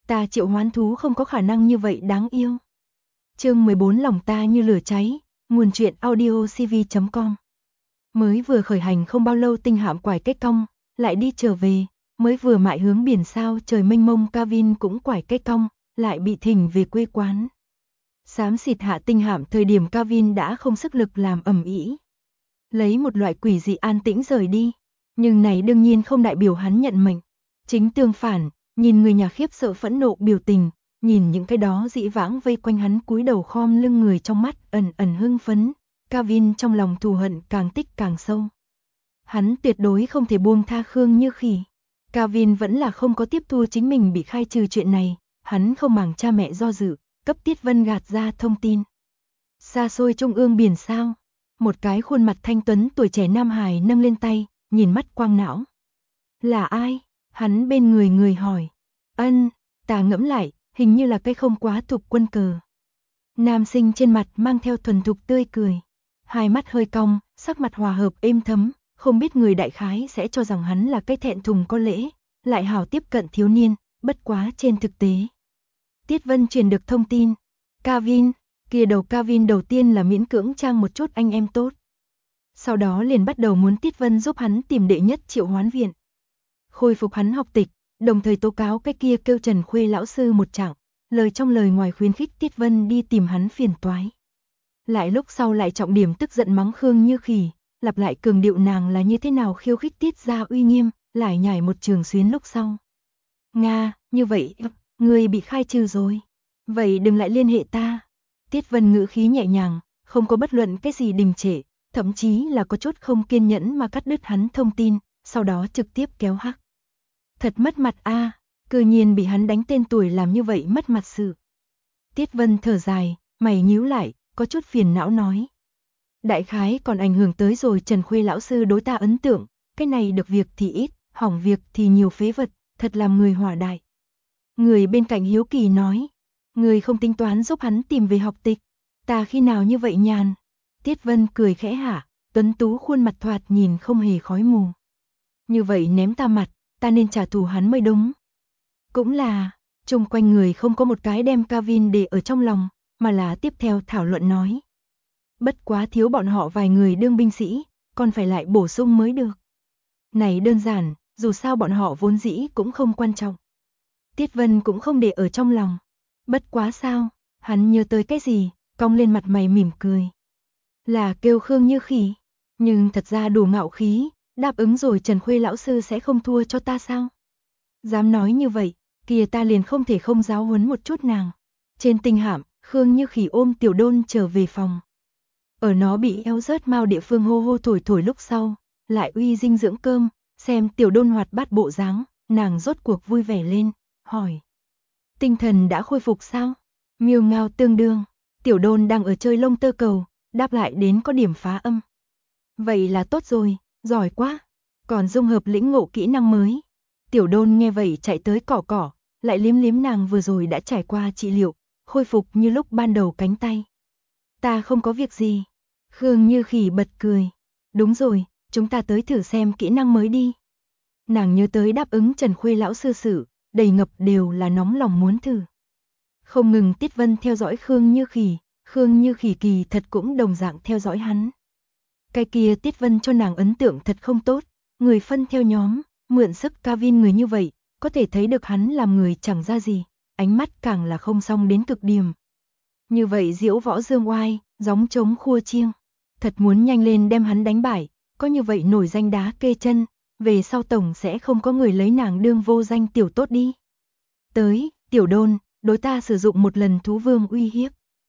Ta triệu hoán thú không có khả năng như vậy đáng yêu. Chương 14 lòng ta như lửa cháy, nguồn truyện audiocv.com. Mới vừa khởi hành không bao lâu tinh hạm quải cái cong, lại đi trở về, mới vừa mại hướng biển sao trời mênh mông Kavin cũng quải cái cong, lại bị thỉnh về quê quán. Xám xịt hạ tinh hạm thời điểm Kavin đã không sức lực làm ầm ĩ. Lấy một loại quỷ dị an tĩnh rời đi, nhưng này đương nhiên không đại biểu hắn nhận mệnh. Chính tương phản, nhìn người nhà khiếp sợ phẫn nộ biểu tình, nhìn những cái đó dĩ vãng vây quanh hắn cúi đầu khom lưng người trong mắt ẩn ẩn hưng phấn, Kavin trong lòng thù hận càng tích càng sâu. Hắn tuyệt đối không thể buông tha Khương Như Khỉ. Kavin vẫn là không có tiếp thu chính mình bị khai trừ chuyện này, hắn không màng cha mẹ do dự, cấp Tiết Vân gạt ra thông tin. Xa xôi trung ương biển sao, một cái khuôn mặt thanh tuấn tuổi trẻ nam hài nâng lên tay, nhìn mắt quang não. Là ai? Hắn bên người hỏi. Ân, ta ngẫm lại, hình như là cái không quá thục quân cờ. Nam sinh trên mặt mang theo thuần thục tươi cười. Hai mắt hơi cong, sắc mặt hòa hợp êm thấm, không biết người đại khái sẽ cho rằng hắn là cái thẹn thùng có lễ, lại hảo tiếp cận thiếu niên, bất quá trên thực tế. Tiết Vân truyền được thông tin. Kavin, kia đầu Kavin đầu tiên là miễn cưỡng trang một chút anh em tốt. Sau đó liền bắt đầu muốn Tiết Vân giúp hắn tìm đệ nhất triệu hoán viện. Khôi phục hắn học tịch, đồng thời tố cáo cái kia kêu Trần Khuê lão sư một trạng, lời trong lời ngoài khuyến khích Tiết Vân đi tìm hắn phiền toái. Lại lúc sau lại trọng điểm tức giận mắng Khương Như Khỉ, lặp lại cường điệu nàng là như thế nào khiêu khích Tiết gia uy nghiêm, lại nhảy một trường xuyến lúc sau. Nga, như vậy, người bị khai trừ rồi. Vậy đừng lại liên hệ ta. Tiết Vân ngữ khí nhẹ nhàng, không có bất luận cái gì đình trệ, thậm chí là có chút không kiên nhẫn mà cắt đứt hắn thông tin, sau đó trực tiếp kéo hắc. Thật mất mặt a, cư nhiên bị hắn đánh tên tuổi làm như vậy mất mặt sự. Tiết Vân thở dài, mày nhíu lại, có chút phiền não nói. Đại khái còn ảnh hưởng tới rồi Trần Khuê lão sư đối ta ấn tượng, cái này được việc thì ít, hỏng việc thì nhiều phế vật, thật làm người hỏa đại. Người bên cạnh hiếu kỳ nói, người không tính toán giúp hắn tìm về học tịch, ta khi nào như vậy nhàn. Tiết Vân cười khẽ hả, tuấn tú khuôn mặt thoạt nhìn không hề khói mù. Như vậy ném ta mặt, ta nên trả thù hắn mới đúng. Cũng là, chung quanh người không có một cái đem Kavin để ở trong lòng, mà là tiếp theo thảo luận nói. Bất quá thiếu bọn họ vài người đương binh sĩ, còn phải lại bổ sung mới được. Này đơn giản, dù sao bọn họ vốn dĩ cũng không quan trọng. Tiết Vân cũng không để ở trong lòng. Bất quá sao, hắn nhớ tới cái gì, cong lên mặt mày mỉm cười. Là kêu Khương Như Khỉ, nhưng thật ra đủ ngạo khí, đáp ứng rồi Trần Khuê lão sư sẽ không thua cho ta sao? Dám nói như vậy, kìa ta liền không thể không giáo huấn một chút nàng. Trên tinh hạm, Khương Như Khỉ ôm Tiểu Đôn trở về phòng. Ở nó bị eo rớt mau địa phương hô hô thổi lúc sau, lại uy dinh dưỡng cơm, xem Tiểu Đôn hoạt bát bộ dáng, nàng rốt cuộc vui vẻ lên, hỏi. Tinh thần đã khôi phục sao? Miêu ngao tương đương, Tiểu Đôn đang ở chơi lông tơ cầu, đáp lại đến có điểm phá âm. Vậy là tốt rồi, giỏi quá, còn dung hợp lĩnh ngộ kỹ năng mới. Tiểu Đôn nghe vậy chạy tới cỏ, lại liếm liếm nàng vừa rồi đã trải qua trị liệu, khôi phục như lúc ban đầu cánh tay. Ta không có việc gì. Khương Như Khỉ bật cười. Đúng rồi, chúng ta tới thử xem kỹ năng mới đi. Nàng nhớ tới đáp ứng Trần Khuê lão sư sự, đầy ngập đều là nóng lòng muốn thử. Không ngừng Tiết Vân theo dõi Khương Như Khỉ kỳ thật cũng đồng dạng theo dõi hắn. Cái kia Tiết Vân cho nàng ấn tượng thật không tốt, người phân theo nhóm, mượn sức Kavin người như vậy, có thể thấy được hắn làm người chẳng ra gì, ánh mắt càng là không xong đến cực điểm. Như vậy diễu võ dương oai, gióng trống khua chiêng, thật muốn nhanh lên đem hắn đánh bại, có như vậy nổi danh đá kê chân, về sau tổng sẽ không có người lấy nàng đương vô danh tiểu tốt đi. Tới, Tiểu Đôn, đối ta sử dụng một lần thú vương uy hiếp.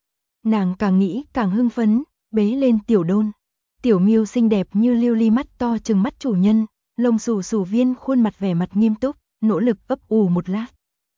Nàng càng nghĩ càng hưng phấn, bế lên Tiểu Đôn. Tiểu Miêu xinh đẹp như lưu ly mắt to trừng mắt chủ nhân, lông xù xù viên khuôn mặt vẻ mặt nghiêm túc, nỗ lực ấp ủ một lát.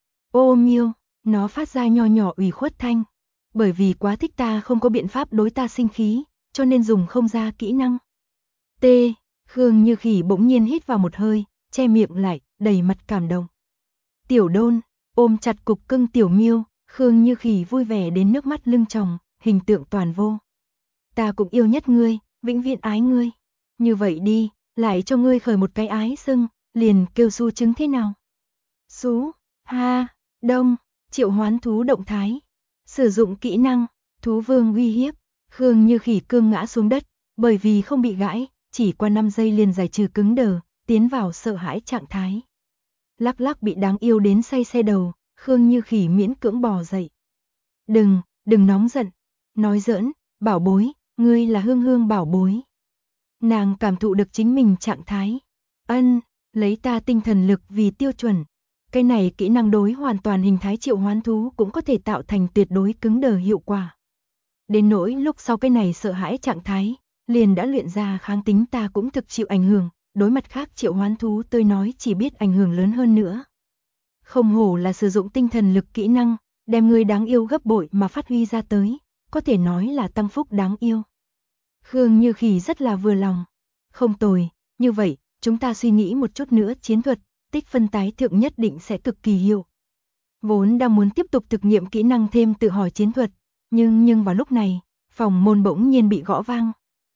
Ô Miêu, nó phát ra nho nhỏ ủy khuất thanh. Bởi vì quá thích ta không có biện pháp đối ta sinh khí, cho nên dùng không ra kỹ năng. T. Khương Như Khỉ bỗng nhiên hít vào một hơi, che miệng lại, đầy mặt cảm động. Tiểu Đôn, ôm chặt cục cưng Tiểu Miêu, Khương Như Khỉ vui vẻ đến nước mắt lưng tròng, hình tượng toàn vô. Ta cũng yêu nhất ngươi, vĩnh viễn ái ngươi. Như vậy đi, lại cho ngươi khởi một cái ái xưng, liền kêu Su trứng thế nào? Su, ha, Đông, triệu hoán thú động thái. Sử dụng kỹ năng, thú vương uy hiếp. Khương Như Khỉ cương ngã xuống đất, bởi vì không bị gãi, chỉ qua 5 giây liền giải trừ cứng đờ, tiến vào sợ hãi trạng thái. Lắc lắc bị đáng yêu đến say xe đầu, Khương Như Khỉ miễn cưỡng bò dậy. Đừng nóng giận. Nói giỡn, bảo bối, ngươi là Hương Hương bảo bối. Nàng cảm thụ được chính mình trạng thái. Lấy ta tinh thần lực vì tiêu chuẩn. Cái này kỹ năng đối hoàn toàn hình thái triệu hoán thú cũng có thể tạo thành tuyệt đối cứng đờ hiệu quả. Đến nỗi lúc sau cái này sợ hãi trạng thái, liền đã luyện ra kháng tính ta cũng thực chịu ảnh hưởng, đối mặt khác triệu hoán thú tôi nói chỉ biết ảnh hưởng lớn hơn nữa. Không hổ là sử dụng tinh thần lực kỹ năng, đem người đáng yêu gấp bội mà phát huy ra tới, có thể nói là tăng phúc đáng yêu. Khương Như Khỉ rất là vừa lòng. Không tồi, như vậy, chúng ta suy nghĩ một chút nữa chiến thuật, tích phân tái thượng nhất định sẽ cực kỳ hiệu. Vốn đang muốn tiếp tục thực nghiệm kỹ năng thêm tự hỏi chiến thuật, nhưng vào lúc này, phòng môn bỗng nhiên bị gõ vang.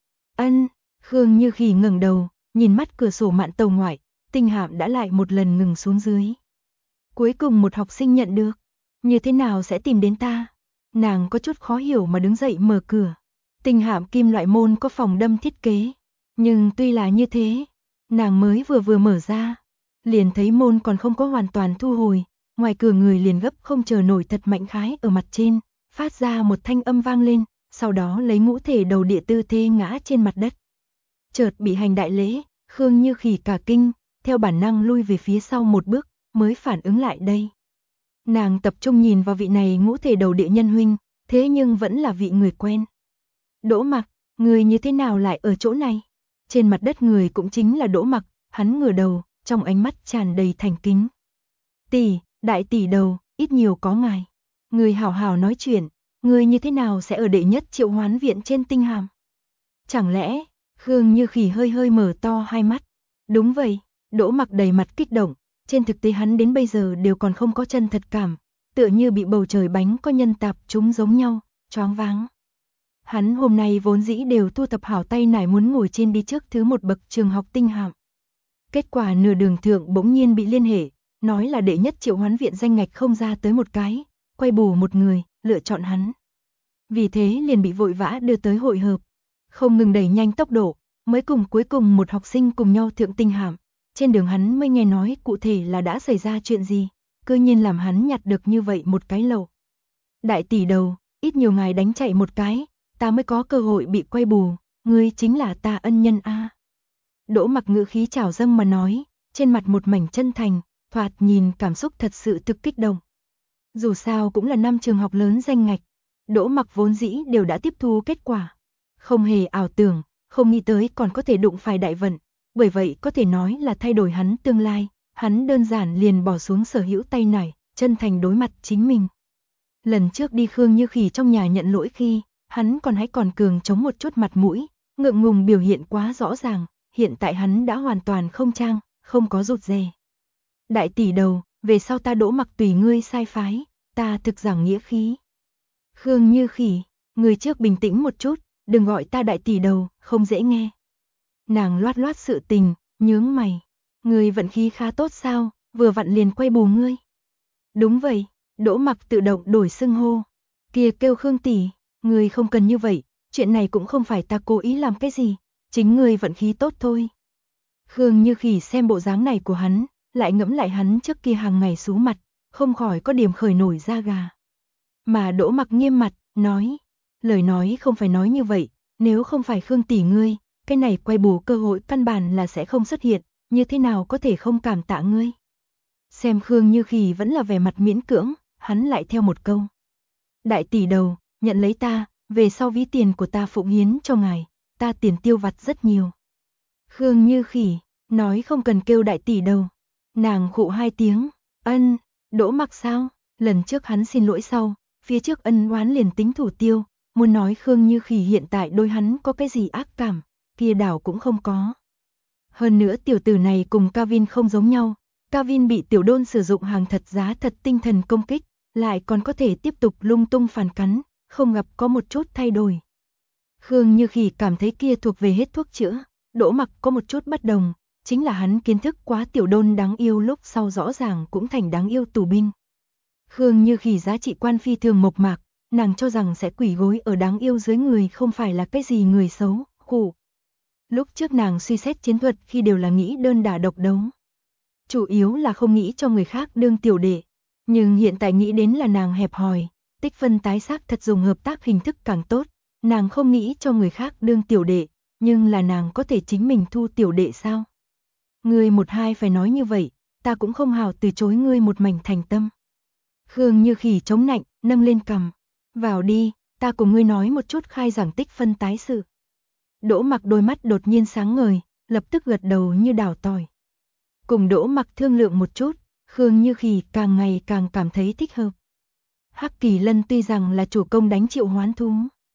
Khương Như Khỉ ngẩng đầu, nhìn mắt cửa sổ mạn tàu ngoại, tinh hạm đã lại một lần ngừng xuống dưới. Cuối cùng một học sinh nhận được, như thế nào sẽ tìm đến ta? Nàng có chút khó hiểu mà đứng dậy mở cửa. Tinh hạm kim loại môn có phòng đâm thiết kế, nhưng tuy là như thế, nàng mới vừa mở ra, liền thấy môn còn không có hoàn toàn thu hồi, ngoài cửa người liền gấp không chờ nổi thật mạnh khái ở mặt trên, phát ra một thanh âm vang lên, sau đó lấy ngũ thể đầu địa tư thế ngã trên mặt đất. Chợt bị hành đại lễ, Khương Như Khỉ cả kinh, theo bản năng lui về phía sau một bước, mới phản ứng lại đây. Nàng tập trung nhìn vào vị này ngũ thể đầu địa nhân huynh, thế nhưng vẫn là vị người quen. Đỗ Mặc, người như thế nào lại ở chỗ này? Trên mặt đất người cũng chính là Đỗ Mặc, hắn ngửa đầu, trong ánh mắt tràn đầy thành kính. Tỷ, đại tỷ đầu, ít nhiều có ngài. Người hảo hảo nói chuyện, người như thế nào sẽ ở đệ nhất triệu hoán viện trên tinh hàm? Chẳng lẽ, Khương Như Khỉ hơi mở to hai mắt. Đúng vậy, Đỗ Mặc đầy mặt kích động, trên thực tế hắn đến bây giờ đều còn không có chân thật cảm, tựa như bị bầu trời bánh có nhân tạp chúng giống nhau, choáng váng. Hắn hôm nay vốn dĩ đều thu thập hảo tay nải muốn ngồi trên đi trước thứ một bậc trường học tinh hạm. Kết quả nửa đường thượng bỗng nhiên bị liên hệ, nói là đệ nhất triệu hoán viện danh ngạch không ra tới một cái, quay bù một người, lựa chọn hắn. Vì thế liền bị vội vã đưa tới hội hợp, không ngừng đẩy nhanh tốc độ, mới cùng cuối cùng một học sinh cùng nhau thượng tinh hạm. Trên đường hắn mới nghe nói cụ thể là đã xảy ra chuyện gì, cơ nhiên làm hắn nhặt được như vậy một cái lầu. Đại tỷ đầu, ít nhiều ngài đánh chạy một cái, ta mới có cơ hội bị quay bù, ngươi chính là ta ân nhân a. Đỗ Mặc ngữ khí trào dâng mà nói, trên mặt một mảnh chân thành, thoạt nhìn cảm xúc thật sự thực kích động. Dù sao cũng là 5 trường học lớn danh ngạch, Đỗ Mặc vốn dĩ đều đã tiếp thu kết quả. Không hề ảo tưởng, không nghĩ tới còn có thể đụng phải đại vận, bởi vậy có thể nói là thay đổi hắn tương lai, hắn đơn giản liền bỏ xuống sở hữu tay nải, chân thành đối mặt chính mình. Lần trước đi Khương Như Khỉ trong nhà nhận lỗi khi, hắn còn cường chống một chút mặt mũi, ngượng ngùng biểu hiện quá rõ ràng, hiện tại hắn đã hoàn toàn không trang, không có rụt rè. Đại tỷ đầu, về sau ta Đỗ Mặc tùy ngươi sai phái, ta thực giảng nghĩa khí. Khương Như Khỉ, người trước bình tĩnh một chút, đừng gọi ta đại tỷ đầu, không dễ nghe. Nàng loát loát sự tình, nhướng mày. Người vận khí khá tốt sao, vừa vặn liền quay bù ngươi. Đúng vậy, Đỗ Mặc tự động đổi xưng hô. Kia kêu Khương tỷ, người không cần như vậy, chuyện này cũng không phải ta cố ý làm cái gì, chính người vận khí tốt thôi. Khương Như Khỉ xem bộ dáng này của hắn, lại ngẫm lại hắn trước kia hàng ngày sú mặt, không khỏi có điểm khởi nổi da gà. Mà Đỗ Mặc nghiêm mặt, nói, lời nói không phải nói như vậy, nếu không phải Khương tỷ ngươi, cái này quay bù cơ hội căn bản là sẽ không xuất hiện, như thế nào có thể không cảm tạ ngươi. Xem Khương Như Khỉ vẫn là vẻ mặt miễn cưỡng, hắn lại theo một câu. Đại tỷ đầu, nhận lấy ta, về sau ví tiền của ta phụng hiến cho ngài, ta tiền tiêu vặt rất nhiều. Khương Như Khỉ, nói không cần kêu đại tỷ đầu. Nàng khụ hai tiếng, Đỗ Mặc sao, lần trước hắn xin lỗi sau, phía trước ân oán liền tính thủ tiêu, muốn nói Khương Như Khỉ hiện tại đôi hắn có cái gì ác cảm, kia đảo cũng không có. Hơn nữa tiểu tử này cùng Kavin không giống nhau, Kavin bị tiểu đôn sử dụng hàng thật giá thật tinh thần công kích, lại còn có thể tiếp tục lung tung phản cắn, không gặp có một chút thay đổi. Khương Như Khỉ cảm thấy kia thuộc về hết thuốc chữa, Đỗ Mặc có một chút bất đồng, chính là hắn kiến thức quá tiểu đôn đáng yêu lúc sau rõ ràng cũng thành đáng yêu tù binh. Khương Như Khỉ giá trị quan phi thường mộc mạc, nàng cho rằng sẽ quỳ gối ở đáng yêu dưới người không phải là cái gì người xấu, khổ. Lúc trước nàng suy xét chiến thuật khi đều là nghĩ đơn đả độc đấu. Chủ yếu là không nghĩ cho người khác đương tiểu đệ, nhưng hiện tại nghĩ đến là nàng hẹp hòi, tích phân tái xác thật dùng hợp tác hình thức càng tốt, nàng không nghĩ cho người khác đương tiểu đệ, nhưng là nàng có thể chính mình thu tiểu đệ sao? Ngươi một hai phải nói như vậy, ta cũng không hào từ chối ngươi một mảnh thành tâm. Khương Như Khỉ chống nạnh, nâng lên cằm. Vào đi, ta cùng ngươi nói một chút khai giảng tích phân tái sự. Đỗ Mặc đôi mắt đột nhiên sáng ngời, lập tức gật đầu như đào tỏi. Cùng Đỗ Mặc thương lượng một chút, Khương Như Khỉ càng ngày càng cảm thấy thích hợp. Hắc Kỳ Lân tuy rằng là chủ công đánh triệu hoán thú,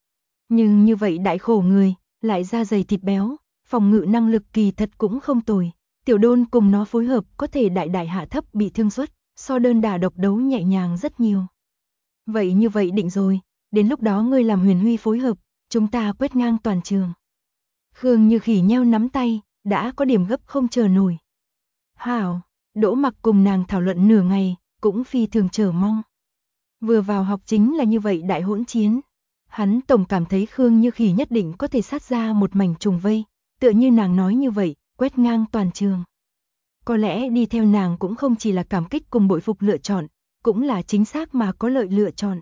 nhưng như vậy đại khổ người, lại da dày thịt béo, phòng ngự năng lực kỳ thật cũng không tồi. Tiểu Đôn cùng nó phối hợp có thể đại đại hạ thấp bị thương suất, so đơn đả độc đấu nhẹ nhàng rất nhiều. Vậy như vậy định rồi, đến lúc đó ngươi làm Huyền Huy phối hợp, chúng ta quét ngang toàn trường. Khương Như Khỉ nheo nắm tay, đã có điểm gấp không chờ nổi. Hảo, Đỗ Mặc cùng nàng thảo luận nửa ngày, cũng phi thường chờ mong. Vừa vào học chính là như vậy đại hỗn chiến. Hắn tổng cảm thấy Khương Như Khỉ nhất định có thể sát ra một mảnh trùng vây, tựa như nàng nói như vậy, quét ngang toàn trường. Có lẽ đi theo nàng cũng không chỉ là cảm kích cùng bội phục lựa chọn, cũng là chính xác mà có lợi lựa chọn.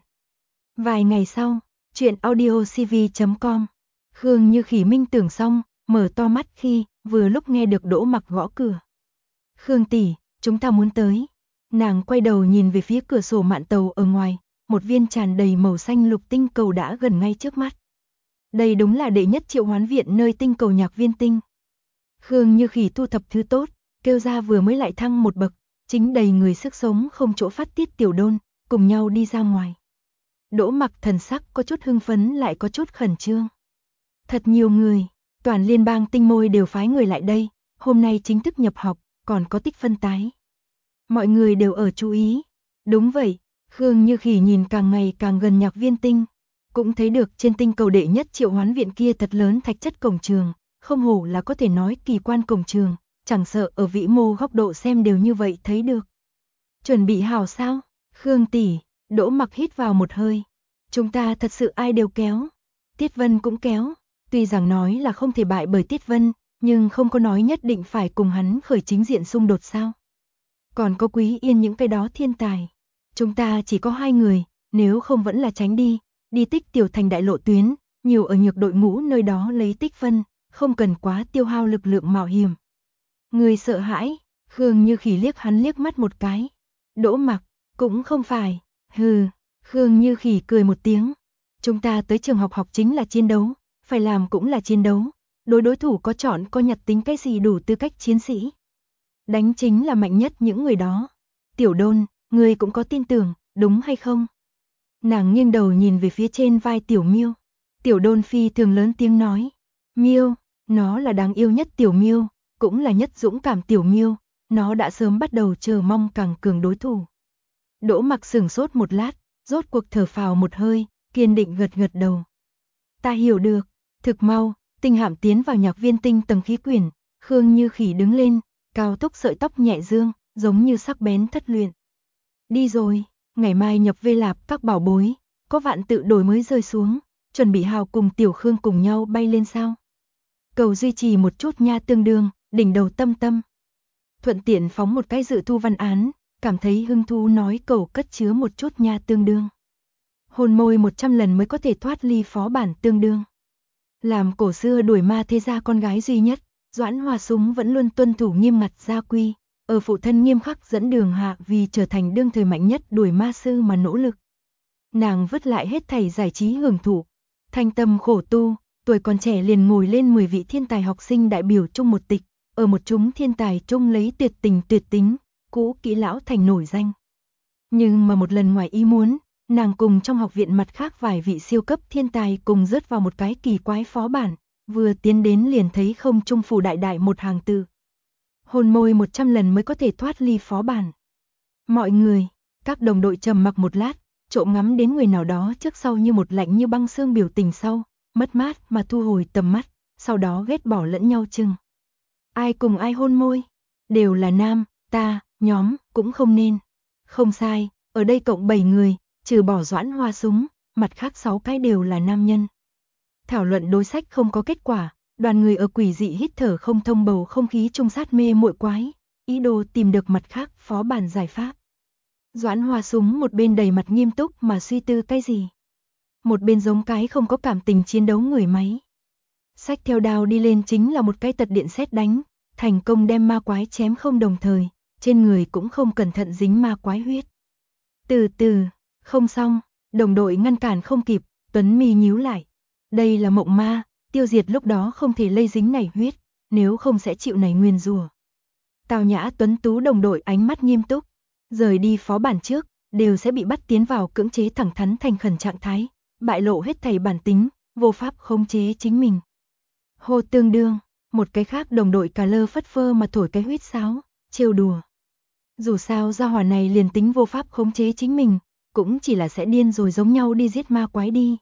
Vài ngày sau, chuyện audiocv.com, Khương Như Khỉ minh tưởng xong, mở to mắt khi vừa lúc nghe được Đỗ Mặc gõ cửa. Khương tỷ, chúng ta muốn tới. Nàng quay đầu nhìn về phía cửa sổ mạn tàu ở ngoài, một viên tràn đầy màu xanh lục tinh cầu đã gần ngay trước mắt. Đây đúng là đệ nhất triệu hoán viện nơi tinh cầu Nhạc Viên Tinh. Khương Như Khỉ thu thập thứ tốt, kêu ra vừa mới lại thăng một bậc, chính đầy người sức sống không chỗ phát tiết Tiểu Đôn, cùng nhau đi ra ngoài. Đỗ Mặc thần sắc có chút hưng phấn lại có chút khẩn trương. Thật nhiều người, toàn liên bang tinh môi đều phái người lại đây, hôm nay chính thức nhập học, còn có tích phân tái. Mọi người đều ở chú ý. Đúng vậy, Khương Như Khỉ nhìn càng ngày càng gần Nhạc Viên Tinh, cũng thấy được trên tinh cầu đệ nhất triệu hoán viện kia thật lớn thạch chất cổng trường, không hổ là có thể nói kỳ quan cổng trường, chẳng sợ ở vĩ mô góc độ xem đều như vậy thấy được. Chuẩn bị hảo sao? Khương tỷ, Đỗ Mặc hít vào một hơi. Chúng ta thật sự ai đều kéo. Tiết Vân cũng kéo, tuy rằng nói là không thể bại bởi Tiết Vân, nhưng không có nói nhất định phải cùng hắn khởi chính diện xung đột sao? Còn có Quý Yên những cái đó thiên tài. Chúng ta chỉ có 2 người, nếu không vẫn là tránh đi tích tiểu thành đại lộ tuyến, nhiều ở nhược đội ngũ nơi đó lấy tích phân, không cần quá tiêu hao lực lượng mạo hiểm. Người sợ hãi, Khương Như Khỉ liếc hắn liếc mắt một cái. Đỗ Mặc, cũng không phải, hừ, Khương Như Khỉ cười một tiếng. Chúng ta tới trường học chính là chiến đấu, phải làm cũng là chiến đấu, đối thủ có chọn có nhặt tính cái gì đủ tư cách chiến sĩ. Đánh chính là mạnh nhất những người đó. Tiểu Đôn, ngươi cũng có tin tưởng, đúng hay không? Nàng nghiêng đầu nhìn về phía trên vai Tiểu Miêu. Tiểu Đôn phi thường lớn tiếng nói. Miêu, nó là đáng yêu nhất Tiểu Miêu, cũng là nhất dũng cảm Tiểu Miêu, nó đã sớm bắt đầu chờ mong càng cường đối thủ. Đỗ Mặc sửng sốt một lát, rốt cuộc thở phào một hơi, kiên định gật gật đầu. Ta hiểu được, thực mau, tinh hạm tiến vào Nhạc Viên Tinh tầng khí quyển, Khương Như Khỉ đứng lên, cao tốc sợi tóc nhẹ dương, giống như sắc bén thất luyện. Đi rồi, ngày mai nhập Vê Lạp các bảo bối, có vạn tự đổi mới rơi xuống, chuẩn bị hào cùng Tiểu Khương cùng nhau bay lên sao. Cầu duy trì một chút nha tương đương, đỉnh đầu tâm tâm. Thuận tiện phóng một cái dự thu văn án, cảm thấy hứng thú nói cầu cất chứa một chút nha tương đương. Hôn môi 100 lần mới có thể thoát ly phó bản tương đương. Làm cổ xưa đuổi ma thế gia con gái duy nhất, Doãn Hoa Súng vẫn luôn tuân thủ nghiêm ngặt gia quy, ở phụ thân nghiêm khắc dẫn đường hạ vì trở thành đương thời mạnh nhất đuổi ma sư mà nỗ lực. Nàng vứt lại hết thảy giải trí hưởng thụ, thanh tâm khổ tu, tuổi còn trẻ liền ngồi lên 10 vị thiên tài học sinh đại biểu chung một tịch, ở một chúng thiên tài chung lấy tuyệt tình tuyệt tính, cũ kỹ lão thành nổi danh. Nhưng mà một lần ngoài ý muốn, nàng cùng trong học viện mặt khác vài vị siêu cấp thiên tài cùng rớt vào một cái kỳ quái phó bản, vừa tiến đến liền thấy không trung phủ đại đại một hàng từ. Hôn môi 100 lần mới có thể thoát ly phó bản. Mọi người, các đồng đội trầm mặc một lát, trộm ngắm đến người nào đó trước sau như một lạnh như băng xương biểu tình sau, mất mát mà thu hồi tầm mắt, sau đó ghét bỏ lẫn nhau chừng. Ai cùng ai hôn môi? Đều là nam, ta, nhóm, cũng không nên. Không sai, Ở đây cộng 7 người, trừ bỏ Doãn Hoa Súng, mặt khác 6 cái đều là nam nhân. Thảo luận đối sách không có kết quả, đoàn người ở quỷ dị hít thở không thông bầu không khí trung sát mê muội quái, ý đồ tìm được mặt khác phó bản giải pháp. Doãn Hoa Súng một bên đầy mặt nghiêm túc mà suy tư cái gì. Một bên giống cái không có cảm tình chiến đấu người máy. Xách theo đao đi lên chính là một cái tật điện sét đánh, thành công đem ma quái chém không đồng thời, trên người cũng không cẩn thận dính ma quái huyết. Từ từ, không xong, đồng đội ngăn cản không kịp, Tuấn mi nhíu lại. Đây là mộng ma, tiêu diệt lúc đó không thể lây dính này huyết, nếu không sẽ chịu này nguyên rủa. Tào Nhã tuấn tú đồng đội ánh mắt nghiêm túc, rời đi phó bản trước, đều sẽ bị bắt tiến vào cưỡng chế thẳng thắn thành khẩn trạng thái, bại lộ hết thảy bản tính, vô pháp khống chế chính mình. Hô tương đương, một cái khác đồng đội cà lơ phất phơ mà thổi cái huýt sáo, trêu đùa. Dù sao gia hỏa này liền tính vô pháp khống chế chính mình, cũng chỉ là sẽ điên rồi giống nhau đi giết ma quái đi.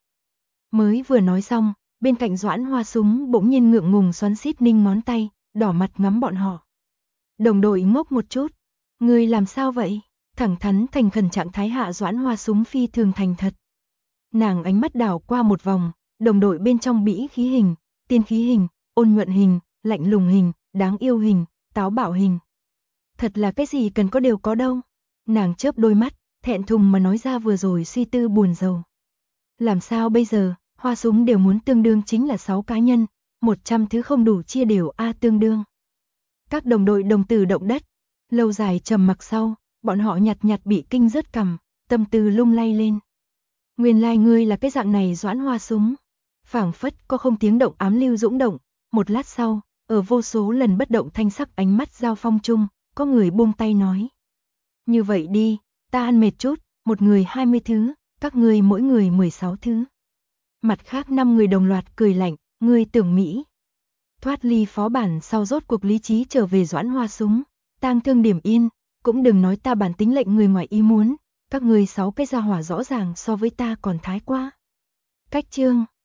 Mới vừa nói xong, bên cạnh Doãn Hoa Súng bỗng nhiên ngượng ngùng xoắn xít ninh ngón tay, đỏ mặt ngắm bọn họ. Đồng đội ngốc một chút, người làm sao vậy? Thẳng thắn thành khẩn trạng thái hạ Doãn Hoa Súng phi thường thành thật. Nàng ánh mắt đảo qua một vòng, đồng đội bên trong bỉ khí hình, tiên khí hình, ôn nhuận hình, lạnh lùng hình, đáng yêu hình, táo bạo hình. Thật là cái gì cần có đều có đâu. Nàng chớp đôi mắt, thẹn thùng mà nói ra vừa rồi suy tư buồn rầu. Làm sao bây giờ, Hoa Súng đều muốn tương đương chính là 6 cá nhân, 100 thứ không đủ chia đều A tương đương. Các đồng đội đồng tử động đất, lâu dài trầm mặc sau, bọn họ nhặt nhặt bị kinh rớt cằm, tâm tư lung lay lên. Nguyên lai ngươi là cái dạng này Doãn Hoa Súng. Phảng phất có không tiếng động ám lưu dũng động, một lát sau, ở vô số lần bất động thanh sắc ánh mắt giao phong chung, có người buông tay nói. Như vậy đi, ta ăn mệt chút, một người 20 thứ, các ngươi mỗi người 16 thứ. Mặt khác 5 người đồng loạt cười lạnh, ngươi tưởng Mỹ. Thoát ly phó bản sau rốt cuộc lý trí trở về Doãn Hoa Súng, tang thương điểm yên, cũng đừng nói ta bản tính lệnh người ngoài ý muốn, các ngươi 6 cái gia hỏa rõ ràng so với ta còn thái quá. Cách chương